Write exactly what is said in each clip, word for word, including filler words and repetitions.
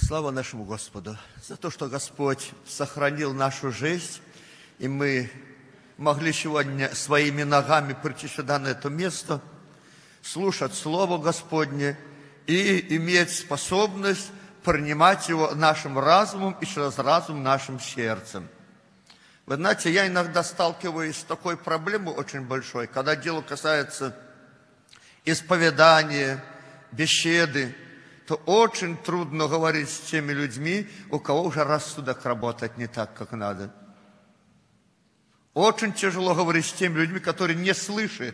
Слава нашему Господу за то, что Господь сохранил нашу жизнь, и мы могли сегодня своими ногами прийти сюда, на это место, слушать Слово Господне и иметь способность принимать его нашим разумом и через разум нашим сердцем. Вы знаете, я иногда сталкиваюсь с такой проблемой очень большой, когда дело касается исповедания, беседы, то очень трудно говорить с теми людьми, у кого уже рассудок работает не так, как надо. Очень тяжело говорить с теми людьми, которые не слышат.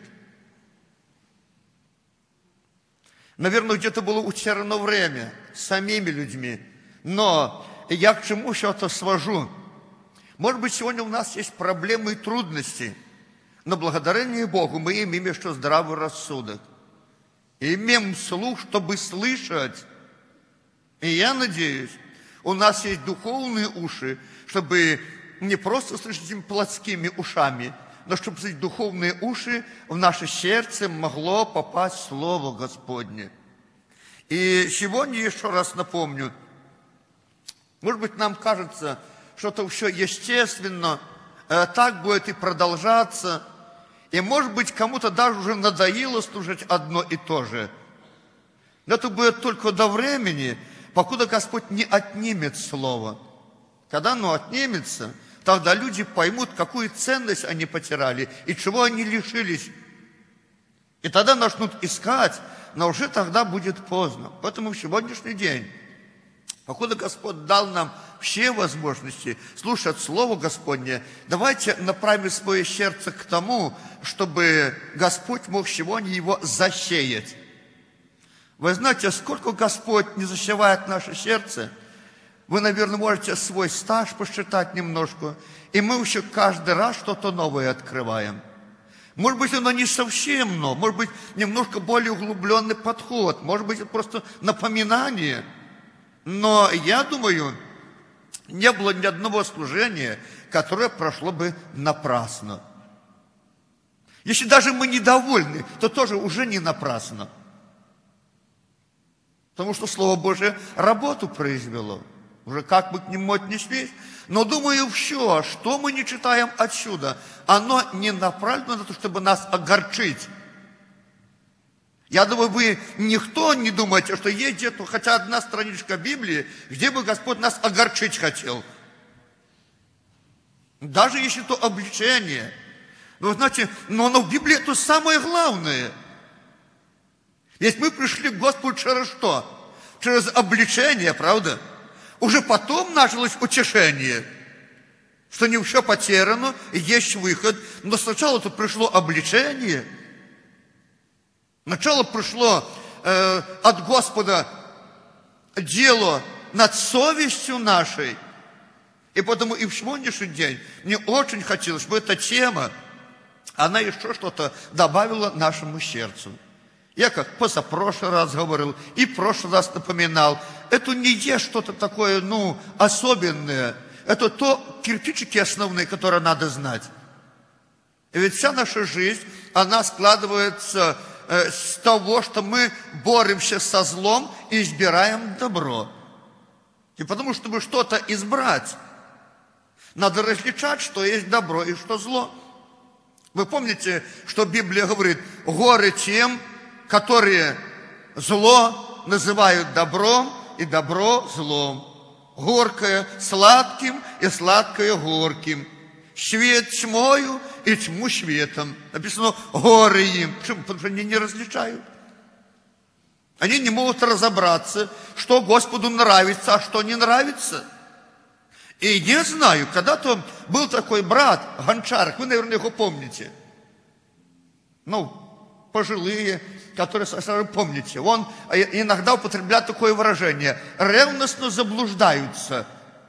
Наверное, где-то было утеряно время с самими людьми. Но я к чему что-то свожу? Может быть, сегодня у нас есть проблемы и трудности, но благодарение Богу мы имеем еще здравый рассудок. И имеем слух, чтобы слышать. И я надеюсь, у нас есть духовные уши, чтобы не просто слышать этими плотскими ушами, но чтобы слышать духовные уши, в наше сердце могло попасть Слово Господне. И сегодня еще раз напомню, может быть, нам кажется, что это все естественно, так будет и продолжаться. И, может быть, кому-то даже уже надоело слушать одно и то же. Но это будет только до времени, покуда Господь не отнимет Слово. Когда оно отнимется, тогда люди поймут, какую ценность они потеряли и чего они лишились. И тогда начнут искать, но уже тогда будет поздно. Поэтому в сегодняшний день, покуда Господь дал нам все возможности слушать Слово Господне, давайте направим свое сердце к тому, чтобы Господь мог сегодня его засеять. Вы знаете, сколько Господь не засевает наше сердце, вы, наверное, можете свой стаж посчитать немножко, и мы еще каждый раз что-то новое открываем. Может быть, оно не совсем новое, может быть, немножко более углубленный подход, может быть, это просто напоминание. Но я думаю, не было ни одного служения, которое прошло бы напрасно. Если даже мы недовольны, то тоже уже не напрасно. Потому что Слово Божие работу произвело. Уже как бы к нему отнеслись. Но думаю, все, что мы не читаем отсюда, оно не направлено на то, чтобы нас огорчить. Я думаю, вы никто не думаете, что есть где-то хотя одна страничка Библии, где бы Господь нас огорчить хотел. Даже если то обличение. Но, знаете, но оно в Библии это самое главное. Ведь мы пришли к Господу через что? Через обличение, правда? Уже потом началось утешение, что не все потеряно, и есть выход. Но сначала это пришло обличение. Сначала пришло э, от Господа дело над совестью нашей. И потому и в сегодняшний день мне очень хотелось, чтобы эта тема, она еще что-то добавила нашему сердцу. Я как позапрошлый раз говорил, и в прошлый раз напоминал, это не есть что-то такое, ну, особенное. Это то кирпичики основные, которые надо знать. И ведь вся наша жизнь, она складывается э, с того, что мы боремся со злом и избираем добро. И потому, чтобы что-то избрать, надо различать, что есть добро и что зло. Вы помните, что Библия говорит, горе тем, которые зло называют добром, и добро злом. Горькое сладким, и сладкое горьким. Свет тьмою, и тьму светом. Написано, горе им. Почему? Потому что они не различают. Они не могут разобраться, что Господу нравится, а что не нравится. И не знаю, когда-то был такой брат, Гончарик, вы, наверное, его помните. Ну, пожилые, которые сразу помните. Он иногда употребляет такое выражение. Ревностно заблуждаются.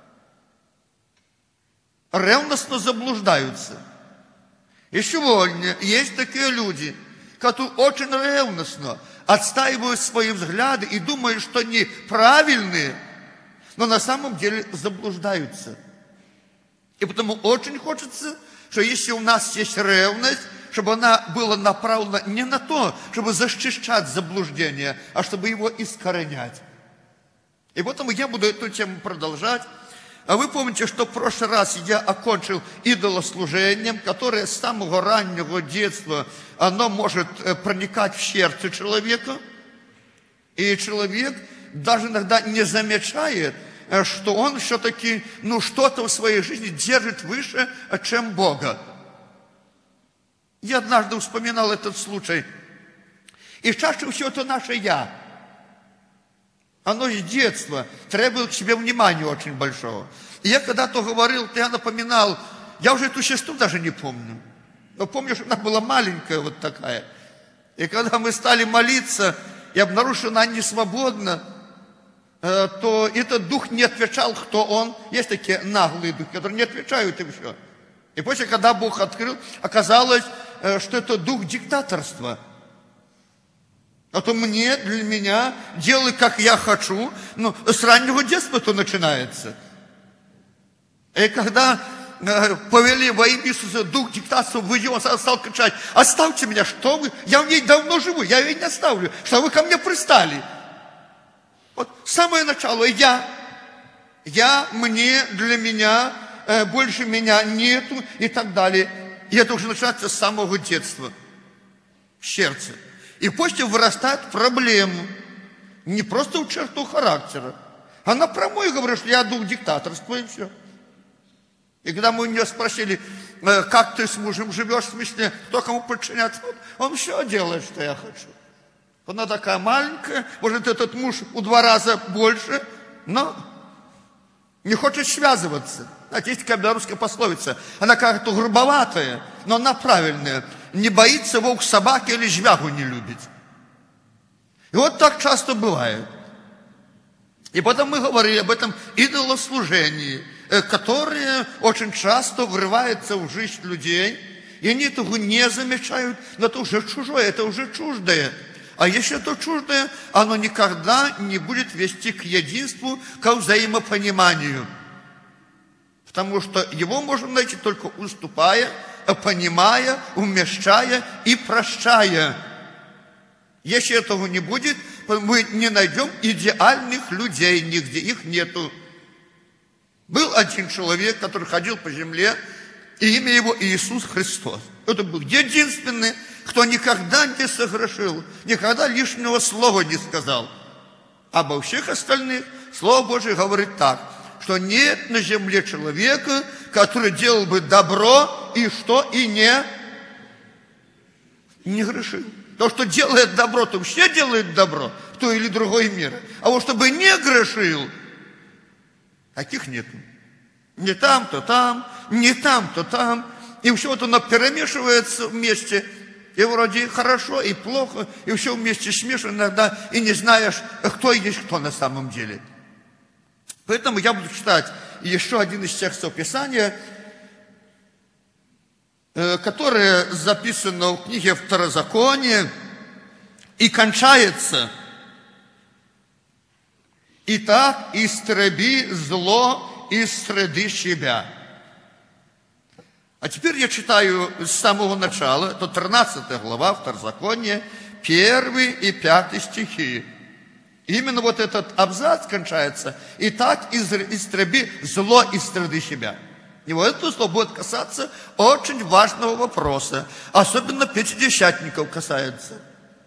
Ревностно заблуждаются. И сегодня есть такие люди, которые очень ревностно отстаивают свои взгляды и думают, что они правильные, но на самом деле заблуждаются. И потому очень хочется, что если у нас есть ревность, чтобы она была направлена не на то, чтобы защищать заблуждение, а чтобы его искоренять. И потом я буду эту тему продолжать. А вы помните, что в прошлый раз я окончил идолослужением, которое с самого раннего детства, оно может проникать в сердце человека. И человек даже иногда не замечает, что он все-таки, ну, что-то в своей жизни держит выше, чем Бога. Я однажды вспоминал этот случай. И чаще всего это наше «я». Оно с детства требует к себе внимания очень большого. И я когда-то говорил, я напоминал, я уже эту сестру даже не помню. Но помню, что она была маленькая вот такая. И когда мы стали молиться, и обнаружили, что она не свободна, то этот дух не отвечал, кто он. Есть такие наглые духи, которые не отвечают, и все. И после, когда Бог открыл, оказалось, что это дух диктаторства. А то мне, для меня, делай, как я хочу. Ну, с раннего детства это начинается. И когда э, повели во имя Иисуса дух диктаторства, выйди, он стал кричать: оставьте меня, что вы? Я в ней давно живу, я ее не оставлю. Что вы ко мне пристали? Вот самое начало. Я, я, мне, для меня, э, больше меня нету и так далее. И это уже начинается с самого детства. В сердце. И после вырастает проблему. Не просто в черту характера. Она прямой говорит, что я дух диктаторства, и все. И когда мы у нее спросили, как ты с мужем живешь, в смысле, кто кому подчиняется, он все делает, что я хочу. Она такая маленькая, может, этот муж в два раза больше, но не хочет связываться. Знаете, есть такая белорусская пословица, она как-то грубоватая, но она правильная. Не боится волк собаки или жвягу не любит. И вот так часто бывает. И потом мы говорили об этом идолослужении, которое очень часто врывается в жизнь людей, и они этого не замечают, но это уже чужое, это уже чуждое. А если это чуждое, оно никогда не будет вести к единству, к взаимопониманию. Потому что его можно найти только уступая, понимая, умещая и прощая. Если этого не будет, мы не найдем идеальных людей нигде, их нету. Был один человек, который ходил по земле, и имя его Иисус Христос. Это был единственный, кто никогда не согрешил, никогда лишнего слова не сказал. Обо всех остальных Слово Божие говорит так, что нет на земле человека, который делал бы добро и что и не, не грешил. То, что делает добро, то все делает добро в той или другой мере. А вот чтобы не грешил, таких нету. Не там, то там, не там, то там. И все вот оно перемешивается вместе. И вроде хорошо, и плохо, и все вместе смешано иногда, и не знаешь, кто есть кто на самом деле. Поэтому я буду читать еще один из текстов Писания, которое записано в книге Второзакония и кончается: «Итак, истреби зло из среды себя». А теперь я читаю с самого начала, это тринадцатая глава Второзакония, первый и пятый стихи. Именно вот этот абзац кончается: «Итак, истреби зло из среды себя». И вот это слово будет касаться очень важного вопроса, особенно пятидесятников касается.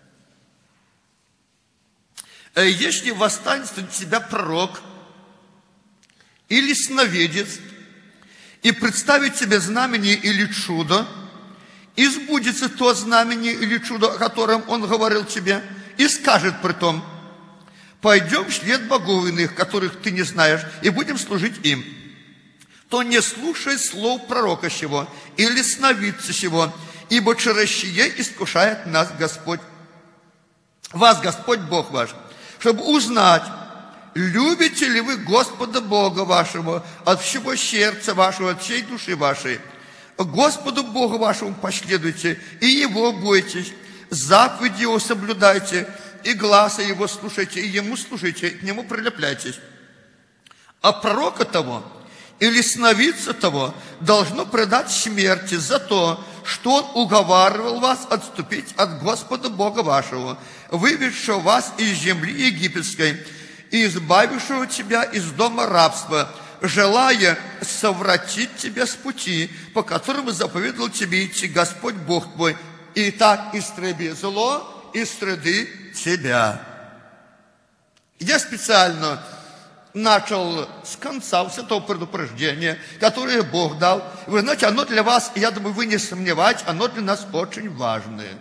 Если восстанет среди тебя пророк или сновидец, и представить тебе знамение или чудо, и сбудется то знамение или чудо, о котором он говорил тебе, и скажет при том: пойдем вслед богов иных, которых ты не знаешь, и будем служить им, то не слушай слов пророка сего или сновидца сего, ибо через сие искушает нас Господь, вас Господь Бог ваш, чтобы узнать, любите ли вы Господа Бога вашего от всего сердца вашего, от всей души вашей. Господу Богу вашему последуйте, и Его бойтесь, заповеди Его соблюдайте, и гласа Его слушайте, и Ему служите, и к Нему прилепляйтесь. А пророка того или сновидца того должно предать смерти за то, что он уговаривал вас отступить от Господа Бога вашего, выведшего вас из земли египетской, и избавившего тебя из дома рабства, желая совратить тебя с пути, по которому заповедовал тебе идти Господь Бог твой. И так истреби зло и среды тебя». Я специально начал с конца с этого предупреждения, которое Бог дал. Вы знаете, оно для вас, я думаю, вы не сомневаетесь, оно для нас очень важное.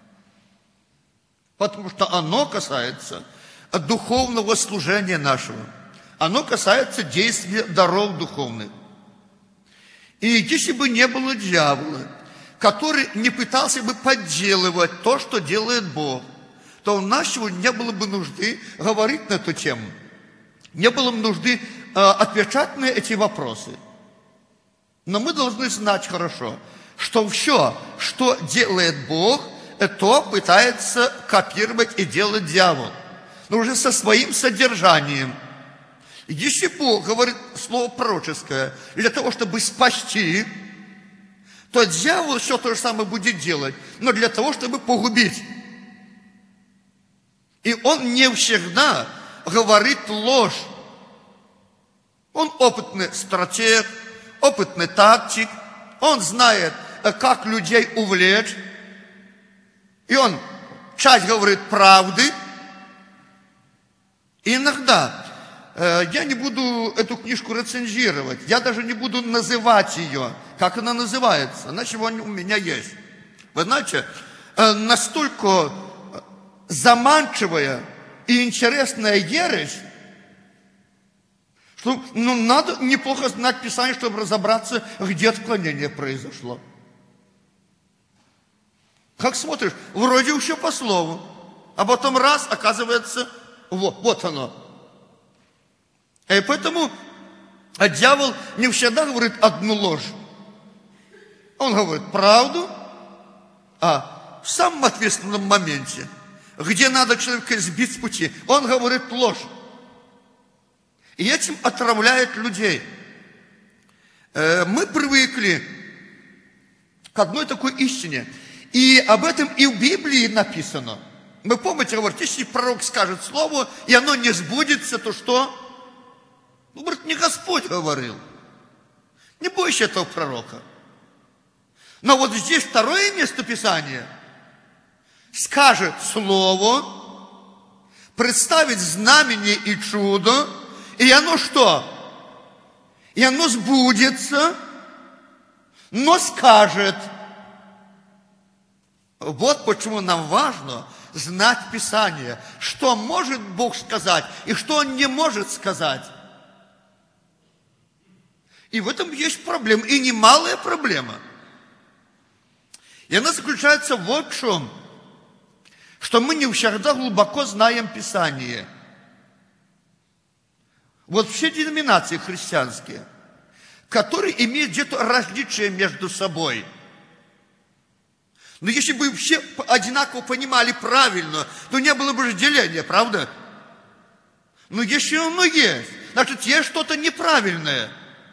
Потому что оно касается духовного служения нашего. Оно касается действия даров духовных. И если бы не было дьявола, который не пытался бы подделывать то, что делает Бог, то у нас сегодня не было бы нужды говорить на эту тему. Не было бы нужды э, отвечать на эти вопросы. Но мы должны знать хорошо, что все, что делает Бог, то пытается копировать и делать дьявол. Но уже со своим содержанием. Если Бог говорит слово пророческое для того, чтобы спасти, то дьявол все то же самое будет делать, но для того, чтобы погубить. И он не всегда говорит ложь. Он опытный стратег, опытный тактик. Он знает, как людей увлечь. И он часть говорит правды. И иногда, э, я не буду эту книжку рецензировать, я даже не буду называть ее, как она называется. Она сегодня у меня есть. Вы знаете, э, настолько заманчивая и интересная ересь, что ну, надо неплохо знать Писание, чтобы разобраться, где отклонение произошло. Как смотришь, вроде еще по слову, а потом раз, оказывается, вот, вот оно. И поэтому а дьявол не всегда говорит одну ложь. Он говорит правду, а в самом ответственном моменте, где надо человека сбить с пути, он говорит ложь. И этим отравляет людей. Мы привыкли к одной такой истине. И об этом и в Библии написано. Вы помните, говорит, если пророк скажет слово, и оно не сбудется, то что? Ну, говорит, не Господь говорил. Не бойся этого пророка. Но вот здесь второе место Писания. Скажет слово, представит знамение и чудо, и оно что? И оно сбудется, но скажет. Вот почему нам важно знать Писание, что может Бог сказать и что Он не может сказать. И в этом есть проблема, и немалая проблема. И она заключается вот в чем, что мы не всегда глубоко знаем Писание. Вот все деноминации христианские, которые имеют где-то различия между собой. Но если бы все одинаково понимали правильно, то не было бы разделения, правда? Но если оно есть, значит, есть что-то неправильное.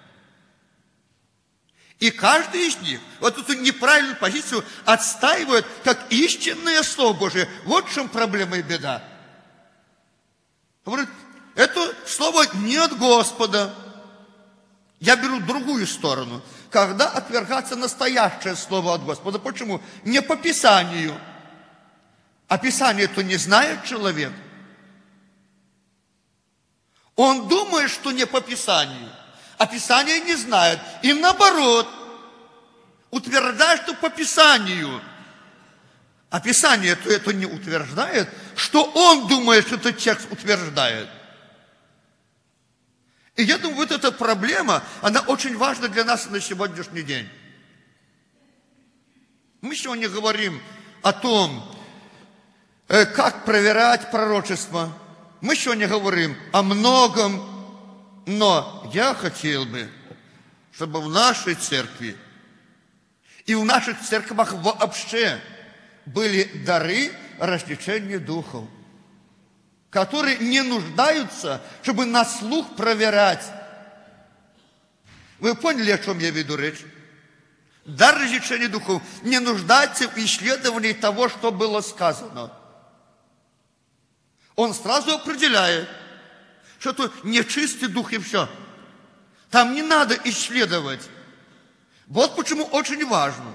И каждый из них вот эту неправильную позицию отстаивает как истинное Слово Божие. Вот в чем проблема и беда. Говорит, это слово не от Господа. Я беру другую сторону. Когда отвергается настоящее слово от Господа. Почему? Не по Писанию. А Писание-то не знает человек. Он думает, что не по Писанию. А Писание не знает. И наоборот, утверждает, что по Писанию. А Писание-то это не утверждает, что он думает, что этот текст утверждает. И я думаю, вот эта проблема, она очень важна для нас на сегодняшний день. Мы сегодня говорим о том, как проверять пророчество. Мы сегодня говорим о многом, но я хотел бы, чтобы в нашей церкви и в наших церквах вообще были дары различения духов, которые не нуждаются, чтобы на слух проверять. Вы поняли, о чем я веду речь? Дар различения духов не нуждается в исследовании того, что было сказано. Он сразу определяет, что-то нечистый дух и все. Там не надо исследовать. Вот почему очень важно.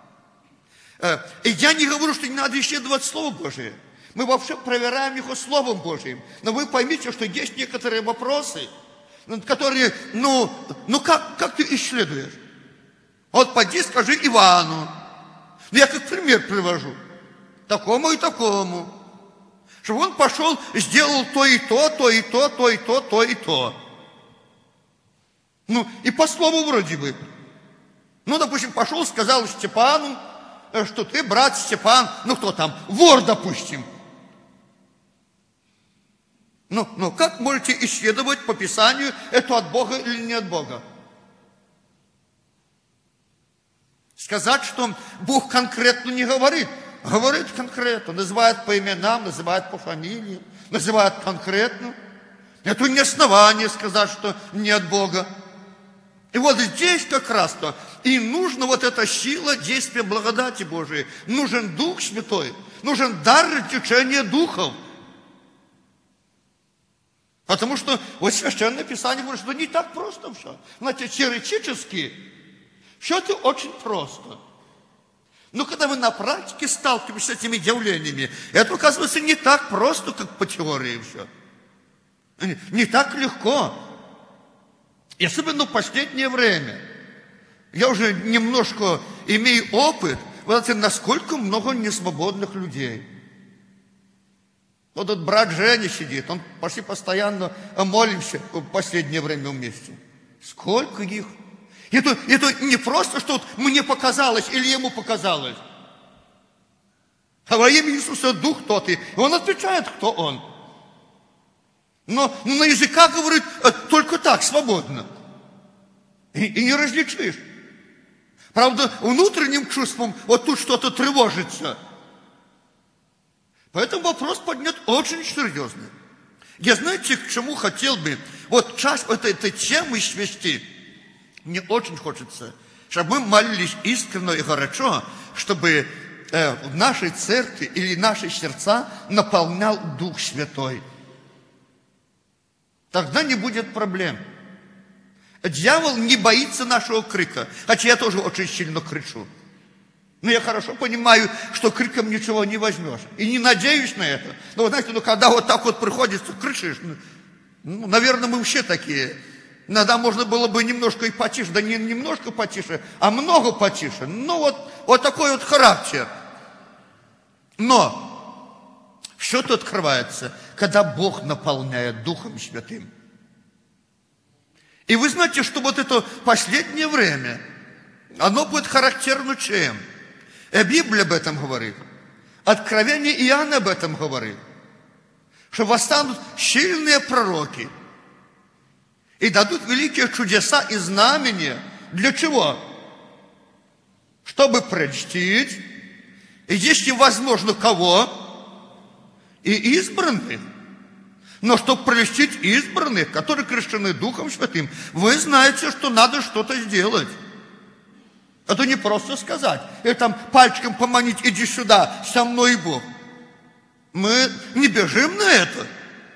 И я не говорю, что не надо исследовать Слово Божие. Мы вообще проверяем его Словом Божьим. Но вы поймите, что есть некоторые вопросы, которые, ну, ну как, как ты исследуешь? Вот пойди, скажи Ивану. Ну, я как пример привожу. Такому и такому. Чтобы он пошел, сделал то и то, то и то, то и то, то и то. Ну, и по слову вроде бы. Ну, допустим, пошел, сказал Степану, что ты, брат Степан, ну, кто там, вор, допустим. Ну, ну, как можете исследовать по Писанию, это от Бога или не от Бога? Сказать, что Бог конкретно не говорит. Говорит конкретно, называет по именам, называет по фамилиям, называет конкретно. Это не основание сказать, что не от Бога. И вот здесь как раз-то и нужна вот эта сила действия благодати Божией. Нужен Дух Святой, нужен дар течения духов. Потому что вот Священное Писание говорит, что не так просто все. Знаете, теоретически все это очень просто. Но когда мы на практике сталкиваемся с этими явлениями, это оказывается не так просто, как по теории все. Не, не так легко. И особенно в последнее время. Я уже немножко имею опыт, вот это насколько много несвободных людей. Вот этот брат Женя сидит, он почти постоянно молимся в последнее время вместе. Сколько их? Это, это не просто, что вот мне показалось или ему показалось. А во имя Иисуса Дух тот, и он отвечает, кто он. Но, но на языках говорит только так, свободно. И, и не различишь. Правда, внутренним чувством вот тут что-то тревожится. Поэтому вопрос поднят очень серьезный. Я, знаете, к чему хотел бы вот часть этой, этой темы свести. Мне очень хочется, чтобы мы молились искренне и горячо, чтобы э, в нашей церкви или наши сердца наполнял Дух Святой. Тогда не будет проблем. Дьявол не боится нашего крика, хотя я тоже очень сильно кричу. Но я хорошо понимаю, что криком ничего не возьмешь. И не надеюсь на это. Но, вы знаете, ну, когда вот так вот приходится, кричишь, ну, наверное, мы все такие. Иногда можно было бы немножко и потише, да не немножко потише, а много потише. Ну, вот, вот такой вот характер. Но все это открывается, когда Бог наполняет Духом Святым. И вы знаете, что вот это последнее время, оно будет характерно чем? И Библия об этом говорит. Откровение Иоанна об этом говорит. Что восстанут сильные пророки и дадут великие чудеса и знамения. Для чего? Чтобы прельстить, и если возможно, кого? И избранных. Но чтобы прельстить избранных, которые крещены Духом Святым, вы знаете, что надо что-то сделать. Это не просто сказать. Или там пальчиком поманить, иди сюда, со мной и Бог. Мы не бежим на это.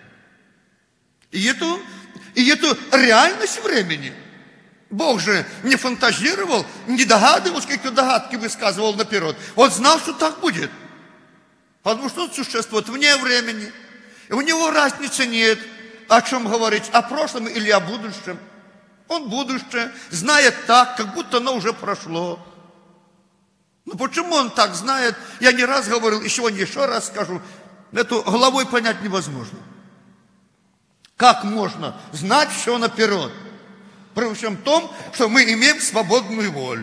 И это, и это реальность времени. Бог же не фантазировал, не догадывался, какие догадки высказывал наперед. Он знал, что так будет. Потому что он существует вне времени. И у него разницы нет, о чем говорить, о прошлом или о будущем. Он будущее знает так, как будто оно уже прошло. Ну почему он так знает? Я не раз говорил, и сегодня еще раз скажу. Это головой понять невозможно. Как можно знать все наперед? При всем том, что мы имеем свободную волю.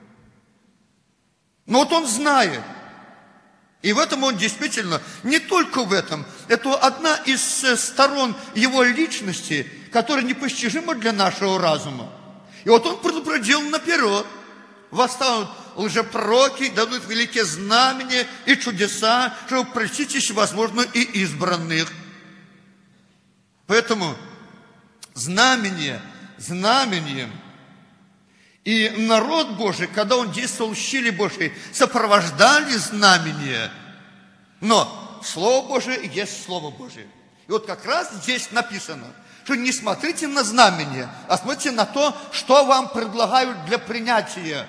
Но вот он знает. И в этом он действительно, не только в этом, это одна из сторон его личности, которая непостижима для нашего разума. И вот он предупредил наперед. Восстанут лжепророки, дадут великие знамения и чудеса, чтобы прельстить, если возможно, и избранных. Поэтому знамение, знамением. И народ Божий, когда он действовал в силе Божией, сопровождали знамения. Но Слово Божие есть Слово Божие. И вот как раз здесь написано, что что не смотрите на знамение, а смотрите на то, что вам предлагают для принятия.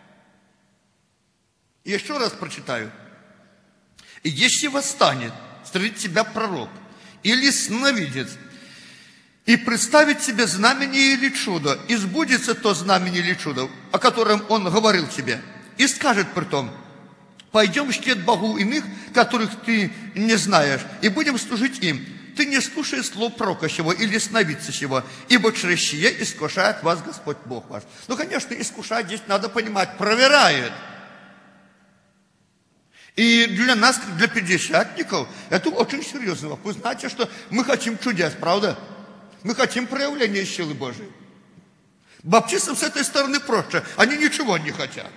И еще раз прочитаю. «И если восстанет среди тебя пророк или сновидец, и представит тебе знамение или чудо, и сбудется то знамение или чудо, о котором он говорил тебе, и скажет при том: пойдем чтить Богу иных, которых ты не знаешь, и будем служить им. Ты не слушай слов пророка сего или сновидца сего, ибо через сие искушает вас Господь Бог ваш». Ну, конечно, искушать здесь надо понимать, проверяет. И для нас, как для пятидесятников, это очень серьезно. Вы знаете, что мы хотим чудес, правда? Мы хотим проявления силы Божией. Баптистам с этой стороны проще. Они ничего не хотят.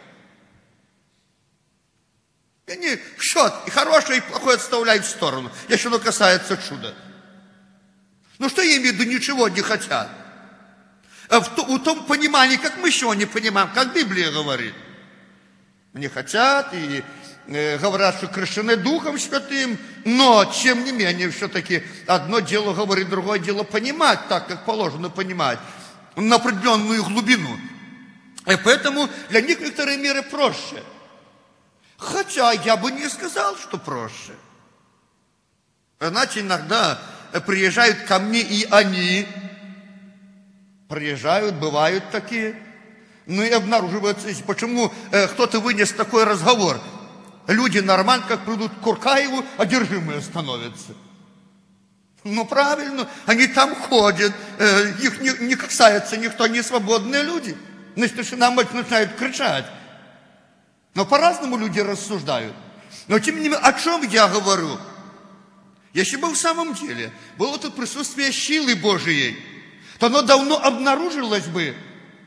Они в счет и хорошее, и плохое отставляют в сторону, если оно касается чуда. Ну что я имею в виду, ничего не хотят? А в, в том понимании, как мы сегодня понимаем, как Библия говорит. Они хотят и э, говорят, что крещены Духом Святым, но, тем не менее, все-таки одно дело говорить, другое дело понимать так, как положено понимать, на определенную глубину. И поэтому для них некоторые меры проще. Хотя я бы не сказал, что проще. Знаете, иногда приезжают ко мне и они, приезжают, бывают такие, ну и обнаруживается, почему э, кто-то вынес такой разговор. Люди нормально, как придут к Куркаеву, одержимые становятся. Ну правильно, они там ходят, э, их не, не касается никто, не свободные люди. Значит, нам начинают кричать. Но по-разному люди рассуждают. Но тем не менее, о чем я говорю? Если бы в самом деле было это присутствие силы Божией, то оно давно обнаружилось бы.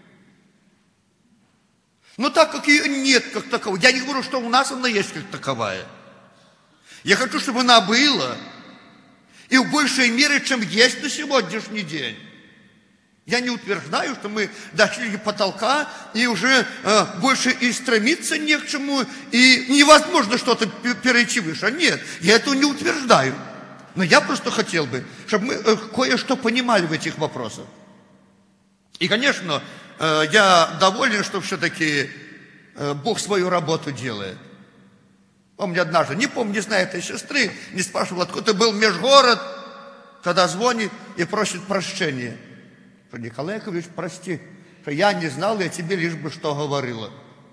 Но так как ее нет как таковой, я не говорю, что у нас она есть как таковая. Я хочу, чтобы она была, и в большей мере, чем есть на сегодняшний день. Я не утверждаю, что мы дошли до потолка, и уже э, больше и стремиться не к чему, и невозможно что-то перейти выше. Нет, я этого не утверждаю. Но я просто хотел бы, чтобы мы э, кое-что понимали в этих вопросах. И, конечно, э, я доволен, что все-таки э, Бог свою работу делает. Помню однажды, не помню, не знаю этой сестры, не спрашивал, откуда был межгород, когда звонит и просит прощения. Что, Николай Яковлевич, прости, что я не знал, я тебе лишь бы что говорила.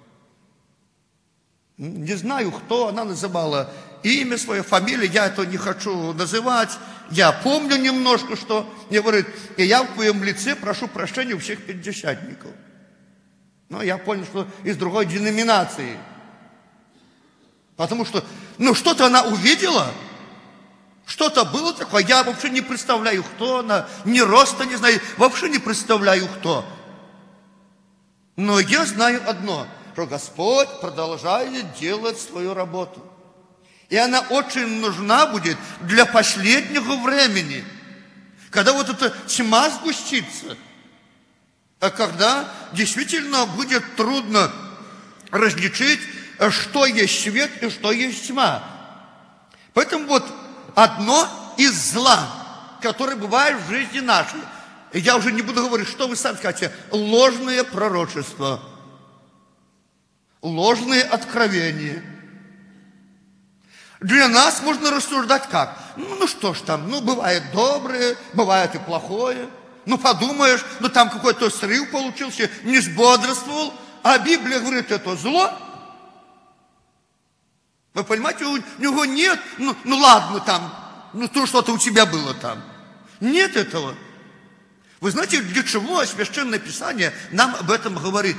Не знаю, кто, она называла имя свое, фамилию, я это не хочу называть. Я помню немножко, что мне говорит, и я в твоем лице прошу прощения у всех пятидесятников. Но я понял, что из другой деноминации. Потому что, ну, что-то она увидела, что-то было такое, я вообще не представляю, кто она, ни роста не знаю, вообще не представляю, кто. Но я знаю одно, что Господь продолжает делать свою работу. И она очень нужна будет для последнего времени, когда вот эта тьма сгустится, а когда действительно будет трудно различить, что есть свет и что есть тьма. Поэтому вот одно из зла, которое бывает в жизни нашей, и я уже не буду говорить, что вы сами скажете, ложное пророчество, ложные откровения. Для нас можно рассуждать как? Ну, ну что ж там, ну бывает доброе, бывает и плохое. Ну подумаешь, ну там какой-то срыв получился, не сбодрствовал, а Библия говорит, это зло. Вы понимаете, у него нет, ну, ну ладно там, ну то что-то у тебя было там. Нет этого. Вы знаете, для чего Священное Писание нам об этом говорит?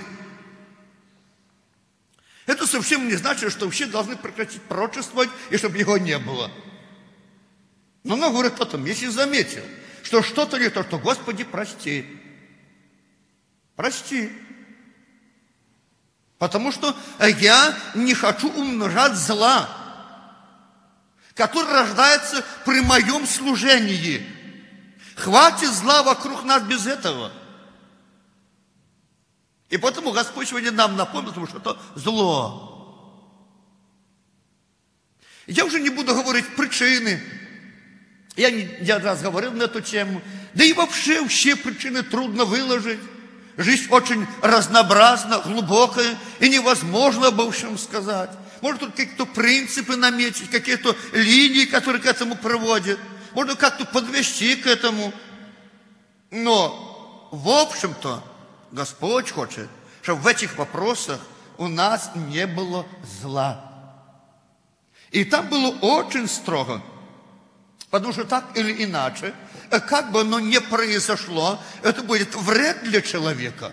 Это совсем не значит, что все должны прекратить пророчествовать, и чтобы его не было. Но оно говорит о том, если заметил, что что-то не то, что Господи, прости. Прости. Потому что я не хочу умножать зла, которое рождается при моем служении. Хватит зла вокруг нас без этого. И поэтому Господь сегодня нам напомнил, что это зло. Я уже не буду говорить причины. Я не я раз говорил на эту тему. Да и вообще все причины трудно выложить. Жизнь очень разнообразна, глубокая, и невозможно обо всем сказать. Можно тут какие-то принципы наметить, какие-то линии, которые к этому приводят. Можно как-то подвести к этому. Но, в общем-то, Господь хочет, чтобы в этих вопросах у нас не было зла. И там было очень строго. Потому что так или иначе, как бы оно ни произошло, это будет вред для человека.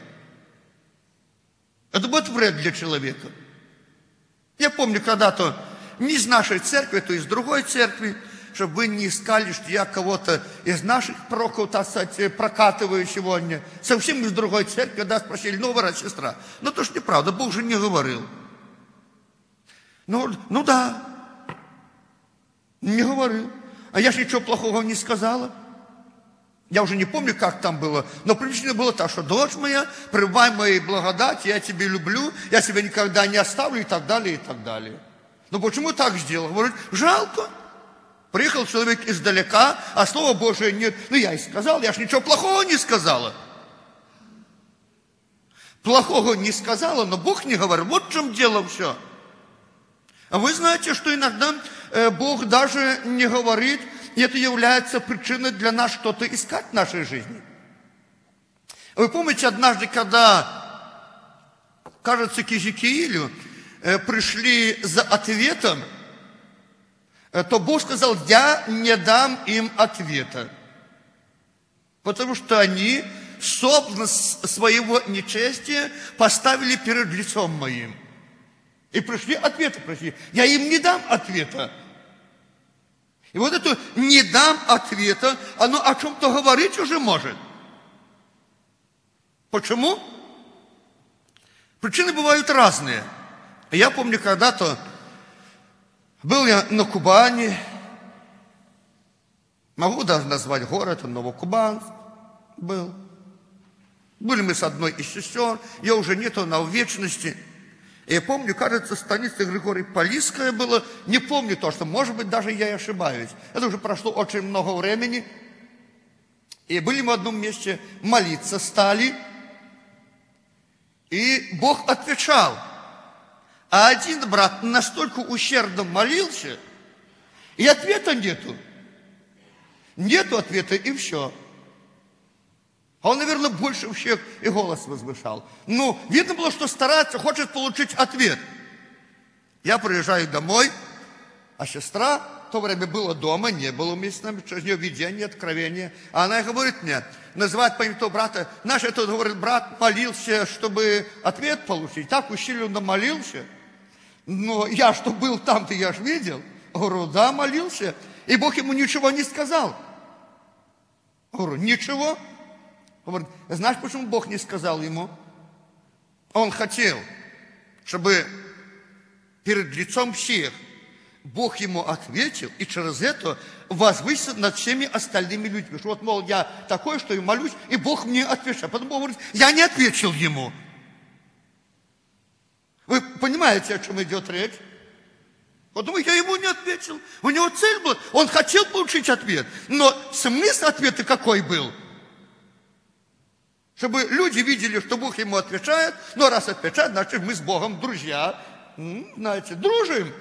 Это будет вред для человека. Я помню когда-то не из нашей церкви, то из другой церкви, чтобы вы не искали, что я кого-то из наших пророков, так сказать, прокатываю сегодня. Совсем из другой церкви, да, спросили, ну, брат, сестра. Ну, то ж неправда, Бог же не говорил. Ну, ну да, не говорил. А я же ничего плохого не сказала. Я уже не помню, как там было, но причина была та, что дочь моя, пребывай в моей благодати, я тебя люблю, я тебя никогда не оставлю и так далее, и так далее. Но почему так сделал? Говорит, жалко. Приехал человек издалека, а Слово Божие нет. Ну, я и сказал, я же ничего плохого не сказала. Плохого не сказала, но Бог не говорил. Вот в чем дело все. А вы знаете, что иногда Бог даже не говорит, и это является причиной для нас что-то искать в нашей жизни. Вы помните, однажды, когда, кажется, к Иезекиилю пришли за ответом, то Бог сказал, я не дам им ответа. Потому что они собственность своего нечестия поставили перед лицом моим. И пришли ответы, пришли. Я им не дам ответа. И вот это «не дам ответа», оно о чем-то говорить уже может. Почему? Причины бывают разные. Я помню, когда-то был я на Кубани, могу даже назвать город, Новокубанск был. Были мы с одной из сестер, ее уже нету, она в вечности. И я помню, кажется, станица Григорий-Полисская была, не помню точно, может быть, даже я и ошибаюсь. Это уже прошло очень много времени. И были мы в одном месте, молиться стали, и Бог отвечал. А один брат настолько ущербно молился, и ответа нету. Нету ответа, и все. А он, наверное, больше всех и голос возвышал. Ну, видно было, что старается, хочет получить ответ. Я приезжаю домой, а сестра в то время была дома, не было вместе с нами, через нее видение, откровение. А она говорит мне, называет по имени того брата, наш этот, говорит, брат молился, чтобы ответ получить. Так усиленно молился. Но я, что был там-то, я же видел. Говорю, да, молился. И Бог ему ничего не сказал. Говорю, ничего. Говорит, знаешь, почему Бог не сказал ему? Он хотел, чтобы перед лицом всех Бог ему ответил, и через это возвысился над всеми остальными людьми. Что вот, мол, я такой, что и молюсь, и Бог мне отвечает. Потом Бог говорит, я не ответил ему. Вы понимаете, о чем идет речь? Потому я ему не ответил. У него цель была, он хотел получить ответ. Но смысл ответа какой был? Чтобы люди видели, что Бог ему отвечает. Но раз отвечает, значит, мы с Богом друзья. Знаете, дружим.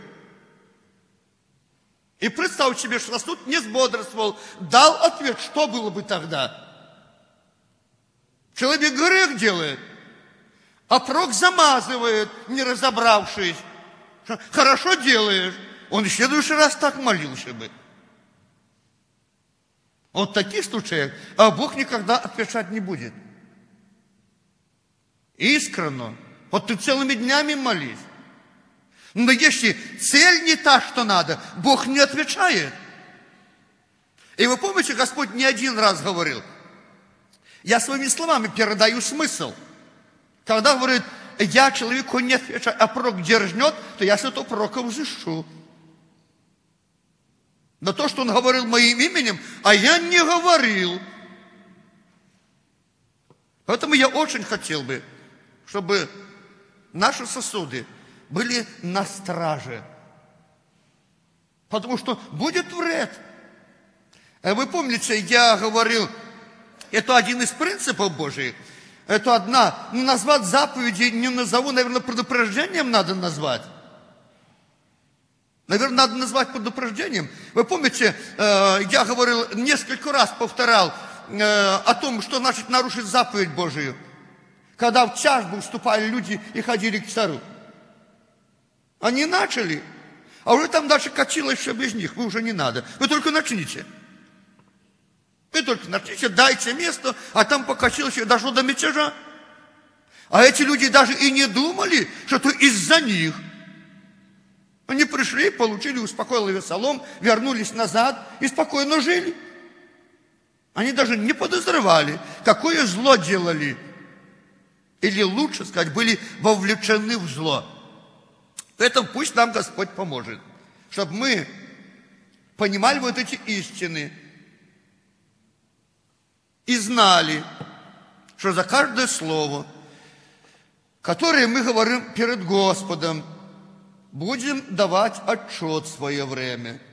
И представь себе, что Господь не сбодрствовал, дал ответ, что было бы тогда? Человек грех делает, а пророк замазывает, не разобравшись. Хорошо делаешь. Он в следующий раз так молился бы. Вот в таких случаях, а Бог никогда отвечать не будет. Искренно. Вот ты целыми днями молись. Но если цель не та, что надо, Бог не отвечает. И вы помните, Господь не один раз говорил, я своими словами передаю смысл. Когда говорит, я человеку не отвечаю, а пророк дерзнет, то я с этого пророка взыщу. Но то, что он говорил моим именем, а я не говорил. Поэтому я очень хотел бы, чтобы наши сосуды были на страже. Потому что будет вред. Вы помните, я говорил, Это один из принципов Божьих. Это одна. Ну, назвать заповеди не назову, наверное, предупреждением надо назвать. Наверное, надо назвать предупреждением. Вы помните, я говорил, несколько раз повторял о том, что значит нарушить заповедь Божию. Когда в тяжбу вступали люди и ходили к царю. Они начали, а уже там дальше катило еще без них. Вы уже не надо. Вы только начните. Вы только начните, дайте место, а там покатилось и дошло до мятежа. А эти люди даже и не думали, что это из-за них. Они пришли, получили успокоенный весолом, вернулись назад и спокойно жили. Они даже не подозревали, какое зло делали. Или лучше сказать, были вовлечены в зло. Поэтому пусть нам Господь поможет, чтобы мы понимали вот эти истины и знали, что за каждое слово, которое мы говорим перед Господом, будем давать отчет в свое время.